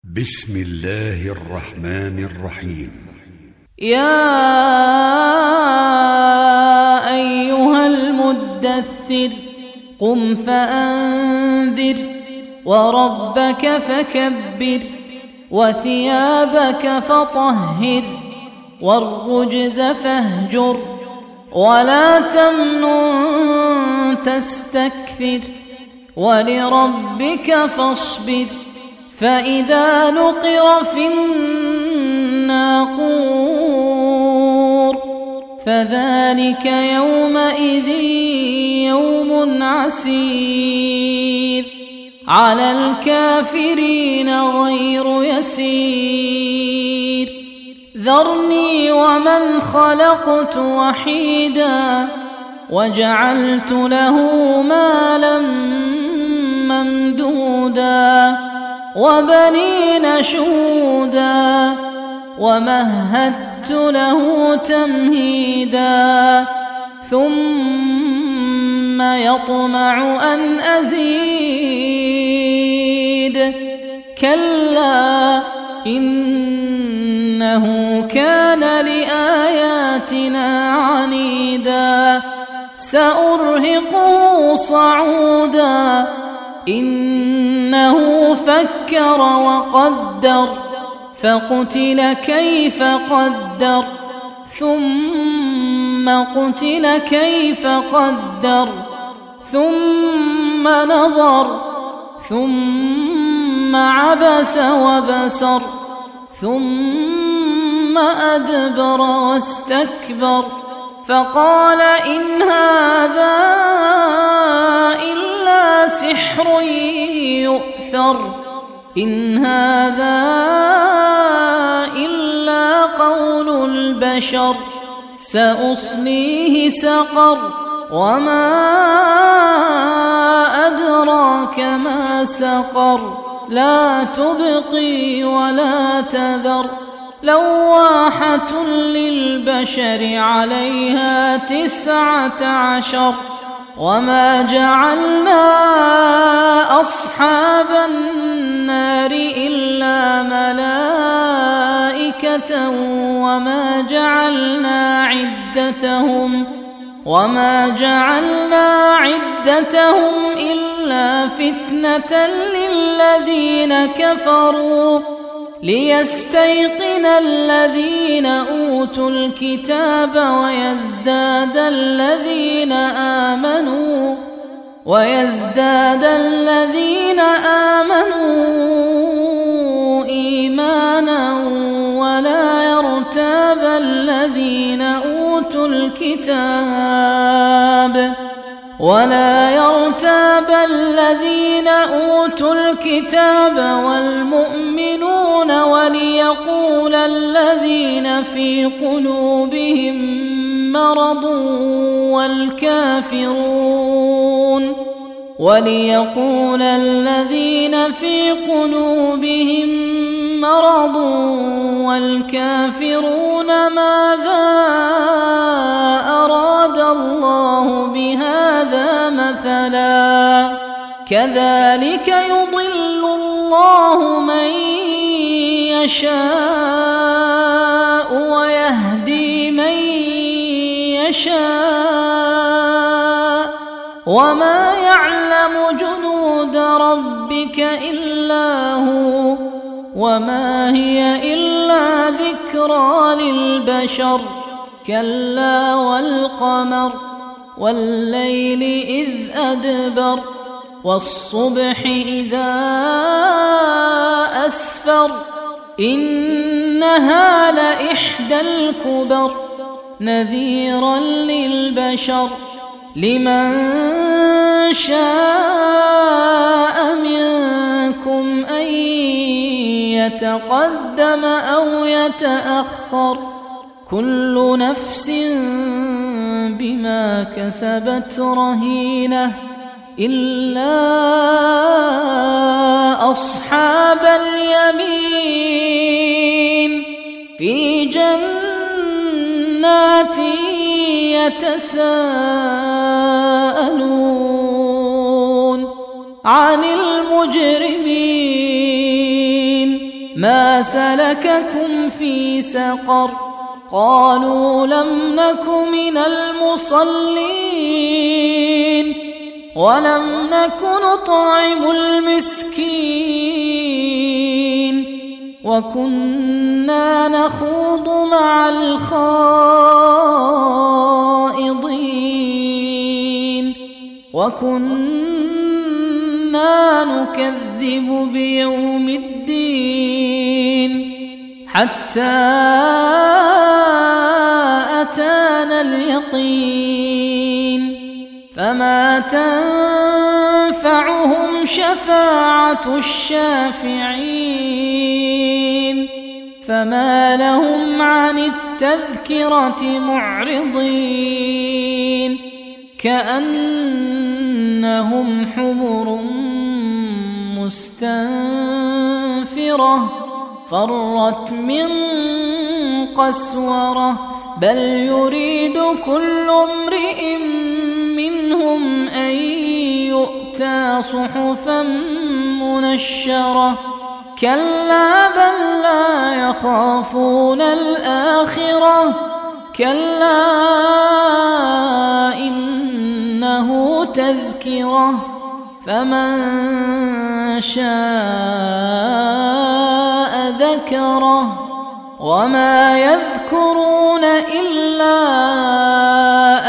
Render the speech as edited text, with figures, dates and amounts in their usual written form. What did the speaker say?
بسم الله الرحمن الرحيم. يا أيها المدثر قم فأنذر وربك فكبر وثيابك فطهر والرجز فاهجر ولا تمنن تستكثر ولربك فاصبر فإذا نقر في الناقور فذلك يومئذ يوم عسير على الكافرين غير يسير ذرني ومن خلقت وحيدا وجعلت له مالا ممدودا وبنين شهودا ومهدت له تمهيدا ثم يطمع أن أزيد كلا إنه كان لآياتنا عنيدا سأرهقه صعودا إنه فكر وقدر فقتل كيف قدر ثم قتل كيف قدر ثم نظر ثم عبس وبسر ثم أدبر واستكبر فقال إن هذا إلا سحر يؤثر إن هذا إلا قول البشر سأصليه سقر وما أدراك ما سقر لا تبقي ولا تذر لواحة للبشر عليها 19 وما جعلنا أصحاب النار إلا ملائكة وما جعلنا عدتهم إلا فتنة للذين كفروا ليستيقن الذين أوتوا الكتاب ويزداد الذين آمنوا إيمانا ولا يرتاب الذين أوتوا الكتاب والمؤمنون وليقول الذين في قلوبهم مرض والكافرون ماذا أراد الله بهذا مثلا كذلك يضل الله من يشاء ويهدي من يشاء وما يعلم جنود ربك إلا هو وما هي إلا ذكرى للبشر كلا والقمر والليل إذ أدبر والصبح إذا أسفر إنها لإحدى الكبر نذيرا للبشر لمن شاء منكم أن يتقدم أو يتأخر كل نفس بما كسبت رهينة إلا أصحاب اليمين في جنات يتساءلون عن المجرمين ما سلككم في سقر قالوا لم نك من المصلين ولم نك نطعم المسكين وكنا نخوض مع الخائضين وكنا نكذب بيوم الدين حتى أتانا اليقين فما تنفعهم شفاعة الشافعين فما لهم عن التذكرة معرضين كأنهم حمر مستنفرة فرت من قسورة بل يريد كل امرئ منهم أن يؤتى صحفا منشرة كلا بل لا يخافون الآخرة كلا إنه تذكرة فمن شاء ذكره وما يذكرون إلا